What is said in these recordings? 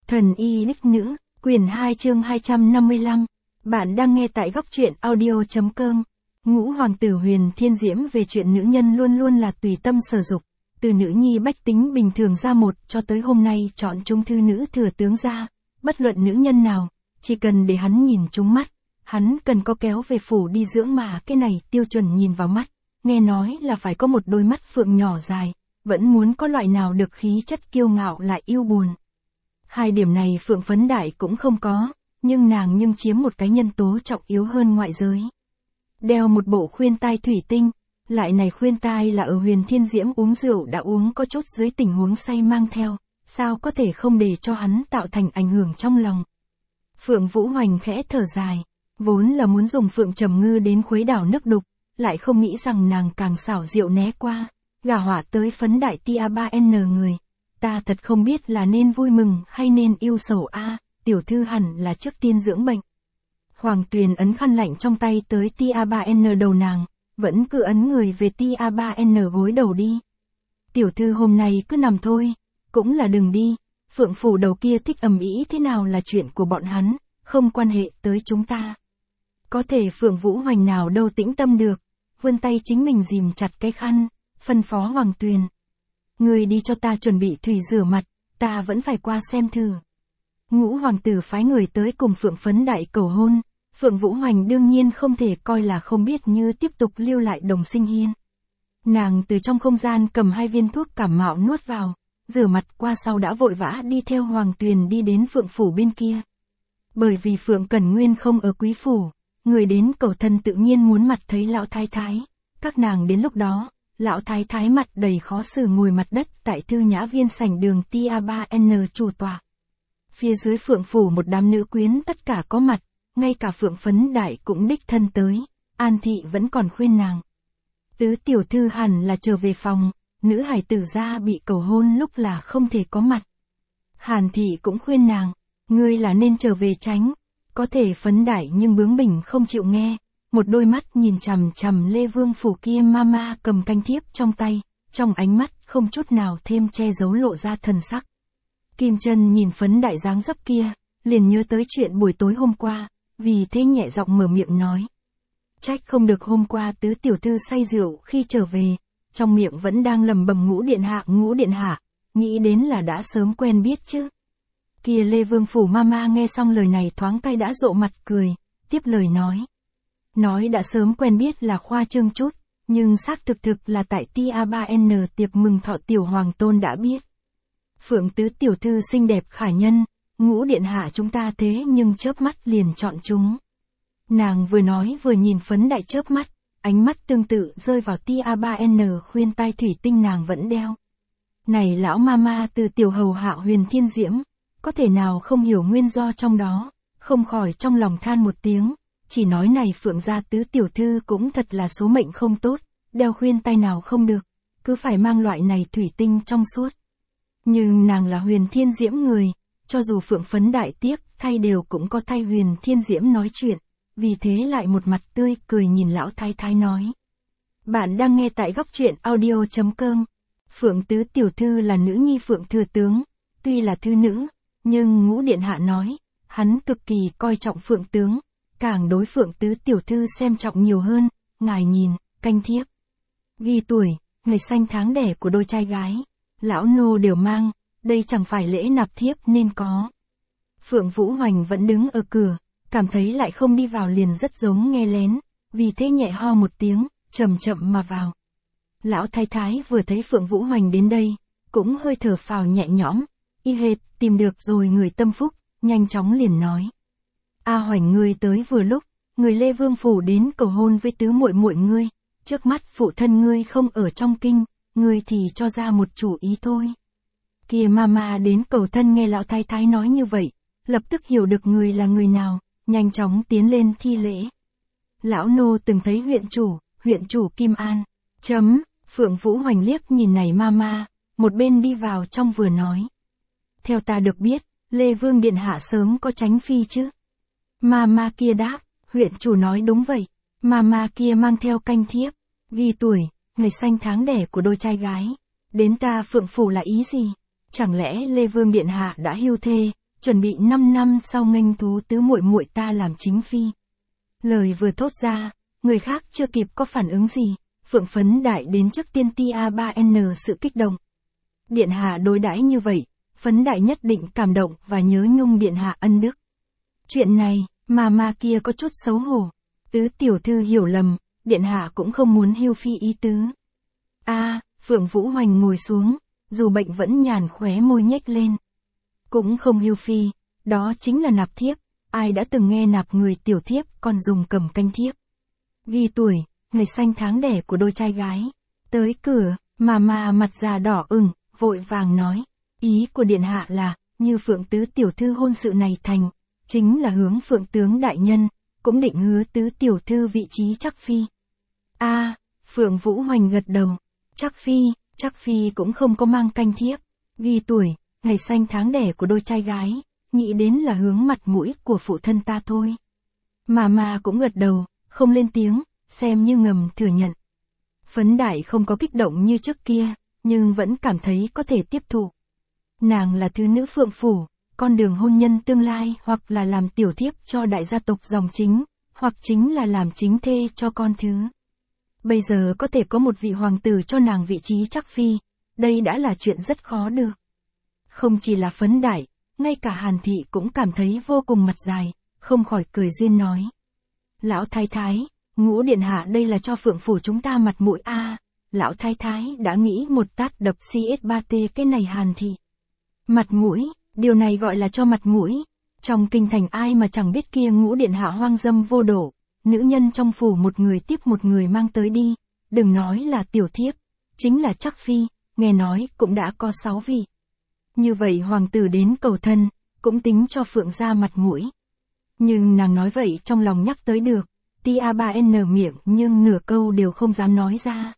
Thần y đích nữ, quyển 2 chương 255. Bạn đang nghe tại góc truyện audio.com. Ngũ hoàng tử Huyền Thiên Diễm về chuyện nữ nhân luôn luôn là tùy tâm sở dục. Từ nữ nhi bách tính bình thường ra một cho tới hôm nay chọn trung thư nữ thừa tướng ra. Bất luận nữ nhân nào, chỉ cần để hắn nhìn trúng mắt, hắn cần có kéo về phủ đi dưỡng mà cái này tiêu chuẩn nhìn vào mắt. Nghe nói là phải có một đôi mắt phượng nhỏ dài, vẫn muốn có loại nào được khí chất kiêu ngạo lại yêu buồn. Hai điểm này Phượng Phấn Đại cũng không có, nhưng nàng chiếm một cái nhân tố trọng yếu hơn ngoại giới. Đeo một bộ khuyên tai thủy tinh, lại này khuyên tai là ở Huyền Thiên Diễm uống rượu đã uống có chút dưới tình huống say mang theo, sao có thể không để cho hắn tạo thành ảnh hưởng trong lòng. Phượng Vũ Hoành khẽ thở dài, vốn là muốn dùng Phượng Trầm Ngư đến khuấy đảo nước đục, lại không nghĩ rằng nàng càng xảo diệu né qua, gả họa tới Phấn Đại tia 3N người. Ta thật không biết là nên vui mừng hay nên yêu sầu a. Tiểu thư hẳn là trước tiên dưỡng bệnh. Hoàng Tuyền ấn khăn lạnh trong tay tới tia 3N đầu nàng, vẫn cứ ấn người về tia 3N gối đầu đi. Tiểu thư hôm nay cứ nằm thôi, cũng là đừng đi, Phượng phủ đầu kia thích ầm ĩ thế nào là chuyện của bọn hắn, không quan hệ tới chúng ta. Có thể Phượng Vũ Hoành nào đâu tĩnh tâm được, vươn tay chính mình ghìm chặt cái khăn, phân phó Hoàng Tuyền. Người đi cho ta chuẩn bị thủy rửa mặt, ta vẫn phải qua xem thử. Ngũ hoàng tử phái người tới cùng Phượng Phấn Đại cầu hôn, Phượng Vũ Hoành đương nhiên không thể coi là không biết như tiếp tục lưu lại Đồng Sinh Hiên. Nàng từ trong không gian cầm 2 viên thuốc cảm mạo nuốt vào, rửa mặt qua sau đã vội vã đi theo Hoàng Tuyền đi đến Phượng phủ bên kia. Bởi vì Phượng Cẩn Nguyên không ở quý phủ, người đến cầu thân tự nhiên muốn mặt thấy lão thái thái, các nàng đến lúc đó. Lão thái thái mặt đầy khó xử ngồi mặt đất tại Thư Nhã Viên sảnh đường tia 3N chủ tọa. Phía dưới Phượng phủ một đám nữ quyến tất cả có mặt, ngay cả Phượng Phấn Đại cũng đích thân tới, An Thị vẫn còn khuyên nàng. Tứ tiểu thư hẳn là trở về phòng, nữ hài tử gia bị cầu hôn lúc là không thể có mặt. Hàn Thị cũng khuyên nàng, ngươi là nên trở về tránh, có thể Phấn Đại nhưng bướng bỉnh không chịu nghe. Một đôi mắt nhìn chằm chằm Lê Vương phủ kia mama cầm canh thiếp trong tay, trong ánh mắt không chút nào thêm che giấu lộ ra thần sắc. Kim Chân nhìn Phấn Đại dáng dấp kia, liền nhớ tới chuyện buổi tối hôm qua, vì thế nhẹ giọng mở miệng nói. Trách không được hôm qua tứ tiểu thư say rượu khi trở về, trong miệng vẫn đang lẩm bẩm Ngũ điện hạ, nghĩ đến là đã sớm quen biết chứ. Kia Lê Vương phủ mama nghe xong lời này thoáng cay đã rộ mặt cười, tiếp lời nói. Nói đã sớm quen biết là khoa trương chút, nhưng xác thực là tại tia 3N tiệc mừng thọ tiểu hoàng tôn đã biết. Phượng tứ tiểu thư xinh đẹp khả nhân, Ngũ điện hạ chúng ta thế nhưng chớp mắt liền chọn chúng. Nàng vừa nói vừa nhìn Phấn Đại chớp mắt, ánh mắt tương tự rơi vào tia 3N khuyên tai thủy tinh nàng vẫn đeo. Này lão mama từ tiểu hầu hạ Huyền Thiên Diễm, có thể nào không hiểu nguyên do trong đó, không khỏi trong lòng than một tiếng. Chỉ nói này Phượng gia tứ tiểu thư cũng thật là số mệnh không tốt, đeo khuyên tai nào không được, cứ phải mang loại này thủy tinh trong suốt. Nhưng nàng là Huyền Thiên Diễm người, cho dù Phượng Phấn Đại tiếc, thay đều cũng có thay Huyền Thiên Diễm nói chuyện, vì thế lại một mặt tươi cười nhìn lão thái thái nói. Bạn đang nghe tại góc truyện audio.com. Phượng tứ tiểu thư là nữ nhi Phượng thừa tướng, tuy là thư nữ, nhưng Ngũ điện hạ nói, hắn cực kỳ coi trọng Phượng tướng. Càng đối Phượng tứ tiểu thư xem trọng nhiều hơn, ngài nhìn, canh thiếp. Ghi tuổi, ngày sanh tháng đẻ của đôi trai gái, lão nô đều mang, đây chẳng phải lễ nạp thiếp nên có. Phượng Vũ Hoành vẫn đứng ở cửa, cảm thấy lại không đi vào liền rất giống nghe lén, vì thế nhẹ ho một tiếng, chậm mà vào. Lão thái thái vừa thấy Phượng Vũ Hoành đến đây, cũng hơi thở phào nhẹ nhõm, y hệt, tìm được rồi người tâm phúc, nhanh chóng liền nói. A Hoành ngươi tới vừa lúc, người Lê Vương phủ đến cầu hôn với tứ muội muội ngươi, trước mắt phụ thân ngươi không ở trong kinh, ngươi thì cho ra một chủ ý thôi. Kia mama đến cầu thân nghe lão thái thái nói như vậy, lập tức hiểu được người là người nào, nhanh chóng tiến lên thi lễ. Lão nô từng thấy huyện chủ Kim An. Phượng Vũ Hoành liếc nhìn này mama, một bên đi vào trong vừa nói. Theo ta được biết, Lê Vương điện hạ sớm có tránh phi chứ. Mama kia đáp, huyện chủ nói đúng vậy, mama kia mang theo canh thiếp, ghi tuổi, ngày sanh tháng đẻ của đôi trai gái. Đến ta Phượng phủ là ý gì? Chẳng lẽ Lê Vương điện hạ đã hưu thê, chuẩn bị 5 năm sau nghênh thú tứ muội muội ta làm chính phi. Lời vừa thốt ra, người khác chưa kịp có phản ứng gì, Phượng Phấn Đại đến trước tiên tia 3N sự kích động. Điện hạ đối đãi như vậy, Phấn Đại nhất định cảm động và nhớ nhung điện hạ ân đức. Chuyện này, mà kia có chút xấu hổ. Tứ tiểu thư hiểu lầm, điện hạ cũng không muốn hưu phi ý tứ. Phượng Vũ Hoành ngồi xuống, dù bệnh vẫn nhàn khóe môi nhếch lên. Cũng không hưu phi, đó chính là nạp thiếp, ai đã từng nghe nạp người tiểu thiếp còn dùng cầm canh thiếp. Ghi tuổi, ngày sanh tháng đẻ của đôi trai gái. Tới cửa, mà mặt già đỏ ửng, vội vàng nói, ý của điện hạ là, như Phượng tứ tiểu thư hôn sự này thành, chính là hướng Phượng tướng đại nhân, cũng định hứa tứ tiểu thư vị trí chắc phi. Phượng Vũ Hoành gật đầu, chắc phi cũng không có mang canh thiếp, ghi tuổi, ngày sanh tháng đẻ của đôi trai gái, nghĩ đến là hướng mặt mũi của phụ thân ta thôi. Mà cũng gật đầu, không lên tiếng, xem như ngầm thừa nhận. Phấn Đại không có kích động như trước kia, nhưng vẫn cảm thấy có thể tiếp thụ. Nàng là thứ nữ Phượng phủ, con đường hôn nhân tương lai hoặc là làm tiểu thiếp cho đại gia tộc dòng chính, hoặc chính là làm chính thê cho con thứ. Bây giờ có thể có một vị hoàng tử cho nàng vị trí chắc phi, đây đã là chuyện rất khó được. Không chỉ là Phấn Đại, ngay cả Hàn Thị cũng cảm thấy vô cùng mặt dài, không khỏi cười duyên nói. Lão thái thái, Ngũ điện hạ đây là cho Phượng phủ chúng ta mặt mũi Lão thái thái đã nghĩ một tát đập CS3T cái này Hàn Thị. Mặt mũi, điều này gọi là cho mặt mũi. Trong kinh thành ai mà chẳng biết kia Ngũ điện hạ hoang dâm vô độ, nữ nhân trong phủ một người tiếp một người mang tới đi, đừng nói là tiểu thiếp, chính là chắc phi, nghe nói cũng đã có 6 vị. Như vậy hoàng tử đến cầu thân, cũng tính cho Phượng gia mặt mũi. Nhưng nàng nói vậy trong lòng nhắc tới được, tia 3N miệng nhưng nửa câu đều không dám nói ra.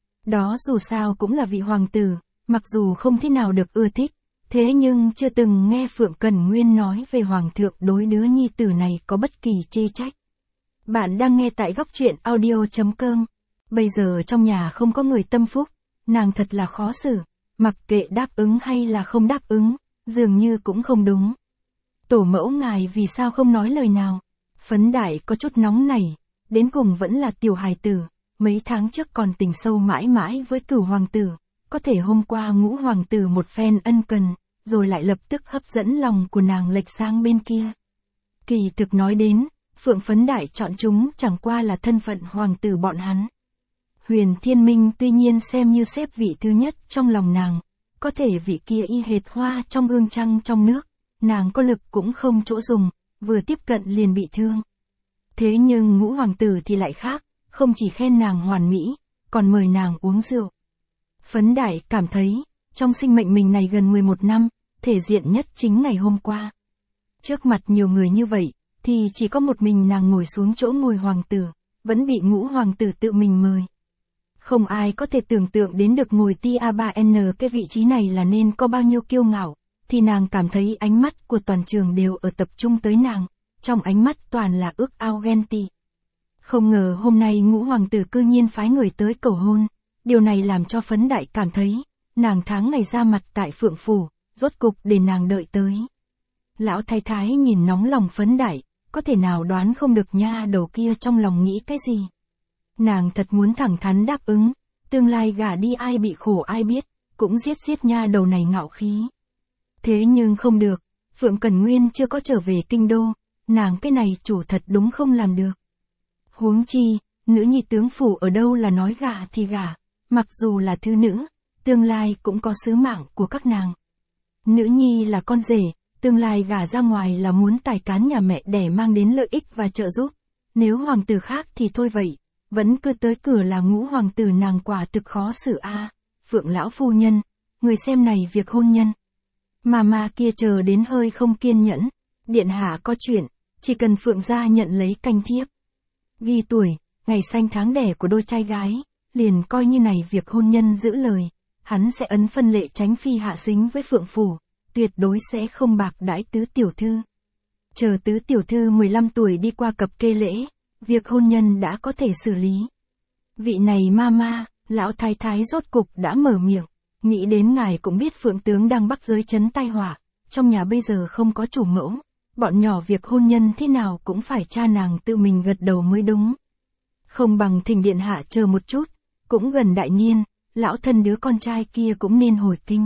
Đó dù sao cũng là vị hoàng tử, mặc dù không thế nào được ưa thích, thế nhưng chưa từng nghe Phượng Cần Nguyên nói về hoàng thượng đối đứa nhi tử này có bất kỳ chê trách. Bạn đang nghe tại góc truyện audio.com. Bây giờ trong nhà không có người tâm phúc, nàng thật là khó xử, mặc kệ đáp ứng hay là không đáp ứng, dường như cũng không đúng. Tổ mẫu ngài vì sao không nói lời nào? Phấn Đại có chút nóng nảy, đến cùng vẫn là tiểu hài tử, mấy tháng trước còn tình sâu mãi mãi với Cửu hoàng tử, có thể hôm qua Ngũ hoàng tử một phen ân cần, rồi lại lập tức hấp dẫn lòng của nàng lệch sang bên kia. Kỳ thực nói đến, Phượng Phấn Đại chọn chúng chẳng qua là thân phận hoàng tử bọn hắn. Huyền Thiên Minh tuy nhiên xem như xếp vị thứ nhất trong lòng nàng, có thể vị kia y hệt hoa trong gương trăng trong nước, nàng có lực cũng không chỗ dùng, vừa tiếp cận liền bị thương. Thế nhưng Ngũ hoàng tử thì lại khác, không chỉ khen nàng hoàn mỹ, còn mời nàng uống rượu. Phấn Đại cảm thấy, trong sinh mệnh mình này gần 11 năm, thể diện nhất chính ngày hôm qua. Trước mặt nhiều người như vậy, thì chỉ có một mình nàng ngồi xuống chỗ ngồi hoàng tử, vẫn bị Ngũ hoàng tử tự mình mời. Không ai có thể tưởng tượng đến được ngồi tia 3N cái vị trí này là nên có bao nhiêu kiêu ngạo, thì nàng cảm thấy ánh mắt của toàn trường đều ở tập trung tới nàng, trong ánh mắt toàn là ước ao ghen tị. Không ngờ hôm nay Ngũ hoàng tử cư nhiên phái người tới cầu hôn, điều này làm cho Phấn Đại cảm thấy, nàng tháng ngày ra mặt tại Phượng phủ, rốt cục để nàng đợi tới. Lão thái thái nhìn nóng lòng Phấn Đại, có thể nào đoán không được nha đầu kia trong lòng nghĩ cái gì. Nàng thật muốn thẳng thắn đáp ứng, tương lai gả đi ai bị khổ ai biết, cũng giết nha đầu này ngạo khí. Thế nhưng không được, Phượng Cần Nguyên chưa có trở về kinh đô, nàng cái này chủ thật đúng không làm được. Huống chi, nữ nhi tướng phủ ở đâu là nói gả thì gả, mặc dù là thứ nữ, tương lai cũng có sứ mạng của các nàng. Nữ nhi là con rể, tương lai gả ra ngoài là muốn tài cán nhà mẹ đẻ mang đến lợi ích và trợ giúp. Nếu hoàng tử khác thì thôi vậy, vẫn cứ tới cửa là Ngũ hoàng tử nàng quả thực khó xử Phượng lão phu nhân, người xem này việc hôn nhân. Mà kia chờ đến hơi không kiên nhẫn, điện hạ có chuyện, chỉ cần Phượng gia nhận lấy canh thiếp. Ghi tuổi, ngày sanh tháng đẻ của đôi trai gái, liền coi như này việc hôn nhân giữ lời, hắn sẽ ấn phân lệ tránh phi hạ xính với Phượng phủ, tuyệt đối sẽ không bạc đãi tứ tiểu thư. Chờ tứ tiểu thư 15 tuổi đi qua cập kê lễ, việc hôn nhân đã có thể xử lý. Vị này lão thái thái rốt cục đã mở miệng, nghĩ đến ngài cũng biết Phượng tướng đang bắc giới trấn tai họa, trong nhà bây giờ không có chủ mẫu, bọn nhỏ việc hôn nhân thế nào cũng phải cha nàng tự mình gật đầu mới đúng. Không bằng thỉnh điện hạ chờ một chút, cũng gần đại niên, lão thân đứa con trai kia cũng nên hồi kinh.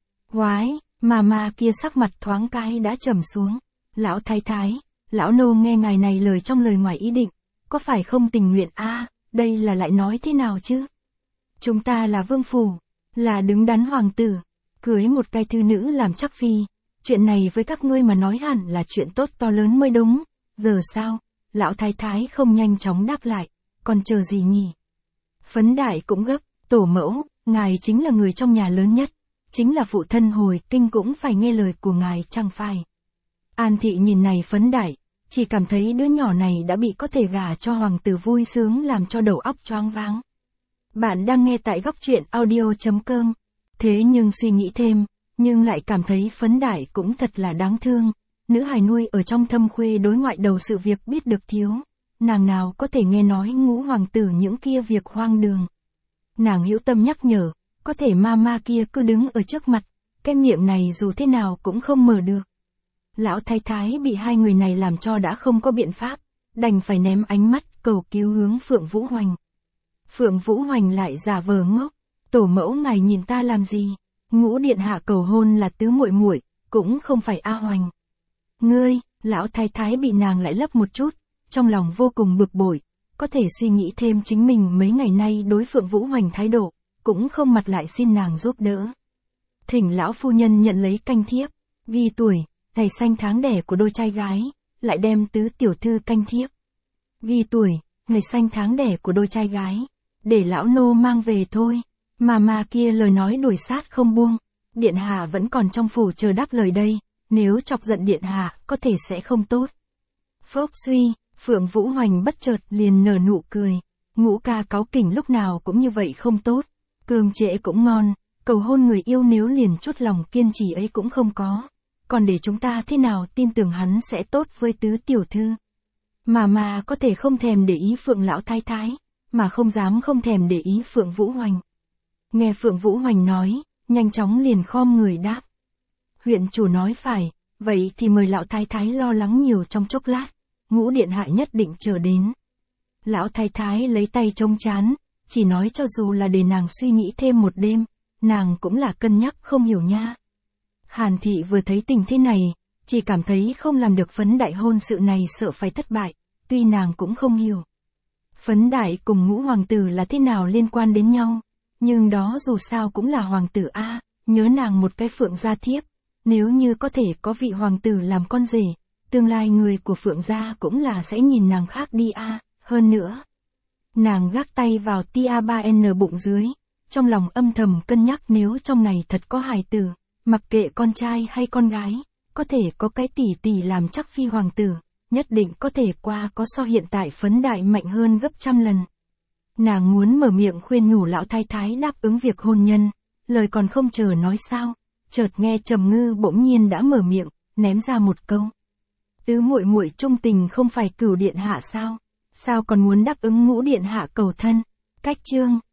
Quái, mà kia sắc mặt thoáng cái đã trầm xuống. Lão thái thái, lão nô nghe ngài này lời trong lời ngoài ý định, có phải không tình nguyện đây là lại nói thế nào chứ? Chúng ta là vương phủ, là đứng đắn hoàng tử, cưới một cái thư nữ làm chắc phi, chuyện này với các ngươi mà nói hẳn là chuyện tốt to lớn mới đúng, giờ sao? Lão thái thái không nhanh chóng đáp lại, còn chờ gì nhỉ? Phấn đại cũng gấp, tổ mẫu, ngài chính là người trong nhà lớn nhất, chính là phụ thân hồi kinh cũng phải nghe lời của ngài chẳng phải. An thị nhìn này Phấn đại, chỉ cảm thấy đứa nhỏ này đã bị có thể gả cho hoàng tử vui sướng làm cho đầu óc choáng váng. Bạn đang nghe tại góc truyện audio.com. Thế nhưng suy nghĩ thêm, nhưng lại cảm thấy Phấn đại cũng thật là đáng thương. Nữ hài nuôi ở trong Thâm Khuê đối ngoại đầu sự việc biết được thiếu. Nàng nào có thể nghe nói ngũ hoàng tử những kia việc hoang đường. Nàng hữu tâm nhắc nhở, có thể ma kia cứ đứng ở trước mặt, cái miệng này dù thế nào cũng không mở được. Lão thái thái bị hai người này làm cho đã không có biện pháp, đành phải ném ánh mắt cầu cứu hướng Phượng Vũ Hoành. Phượng Vũ Hoành lại giả vờ ngốc, tổ mẫu ngài nhìn ta làm gì? Ngũ điện hạ cầu hôn là tứ muội muội, cũng không phải A Hoành. Ngươi, lão thái thái bị nàng lại lấp một chút, trong lòng vô cùng bực bội, có thể suy nghĩ thêm chính mình mấy ngày nay đối Phượng Vũ Hoành thái độ, cũng không mặt lại xin nàng giúp đỡ. Thỉnh lão phu nhân nhận lấy canh thiếp, ghi tuổi, ngày sanh tháng đẻ của đôi trai gái, lại đem tứ tiểu thư canh thiếp. Ghi tuổi, ngày sanh tháng đẻ của đôi trai gái, để lão nô mang về thôi. Mà kia lời nói đuổi sát không buông, điện hạ vẫn còn trong phủ chờ đáp lời đây, nếu chọc giận điện hạ, có thể sẽ không tốt. Phốc suy, Phượng Vũ Hoành bất chợt liền nở nụ cười, Ngũ ca cáu kỉnh lúc nào cũng như vậy không tốt, cơm trễ cũng ngon, cầu hôn người yêu nếu liền chút lòng kiên trì ấy cũng không có, còn để chúng ta thế nào tin tưởng hắn sẽ tốt với tứ tiểu thư. Mà có thể không thèm để ý Phượng lão thái thái, mà không dám không thèm để ý Phượng Vũ Hoành. Nghe Phượng Vũ Hoành nói, nhanh chóng liền khom người đáp. Huyện chủ nói phải, vậy thì mời lão thái thái lo lắng nhiều trong chốc lát, Ngũ điện hạ nhất định chờ đến. Lão thái thái lấy tay chống trán, chỉ nói cho dù là để nàng suy nghĩ thêm một đêm, nàng cũng là cân nhắc không hiểu nha. Hàn thị vừa thấy tình thế này, chỉ cảm thấy không làm được Phấn đại hôn sự này sợ phải thất bại, tuy nàng cũng không hiểu. Phấn đại cùng Ngũ hoàng tử là thế nào liên quan đến nhau, nhưng đó dù sao cũng là hoàng tử nhớ nàng một cái Phượng gia thiếp, nếu như có thể có vị hoàng tử làm con rể, tương lai người của Phượng gia cũng là sẽ nhìn nàng khác đi hơn nữa. Nàng gác tay vào tia 3N bụng dưới, trong lòng âm thầm cân nhắc nếu trong này thật có hài tử, mặc kệ con trai hay con gái, có thể có cái tỷ tỷ làm chắc phi hoàng tử, nhất định có thể qua có so hiện tại Phấn đại mạnh hơn gấp trăm lần. Nàng muốn mở miệng khuyên nhủ lão thái thái đáp ứng việc hôn nhân, lời còn không chờ nói sao, chợt nghe Trầm Ngư bỗng nhiên đã mở miệng, ném ra một câu. Tứ muội muội trung tình không phải Cửu điện hạ sao? Sao còn muốn đáp ứng Ngũ điện hạ cầu thân? Cách chương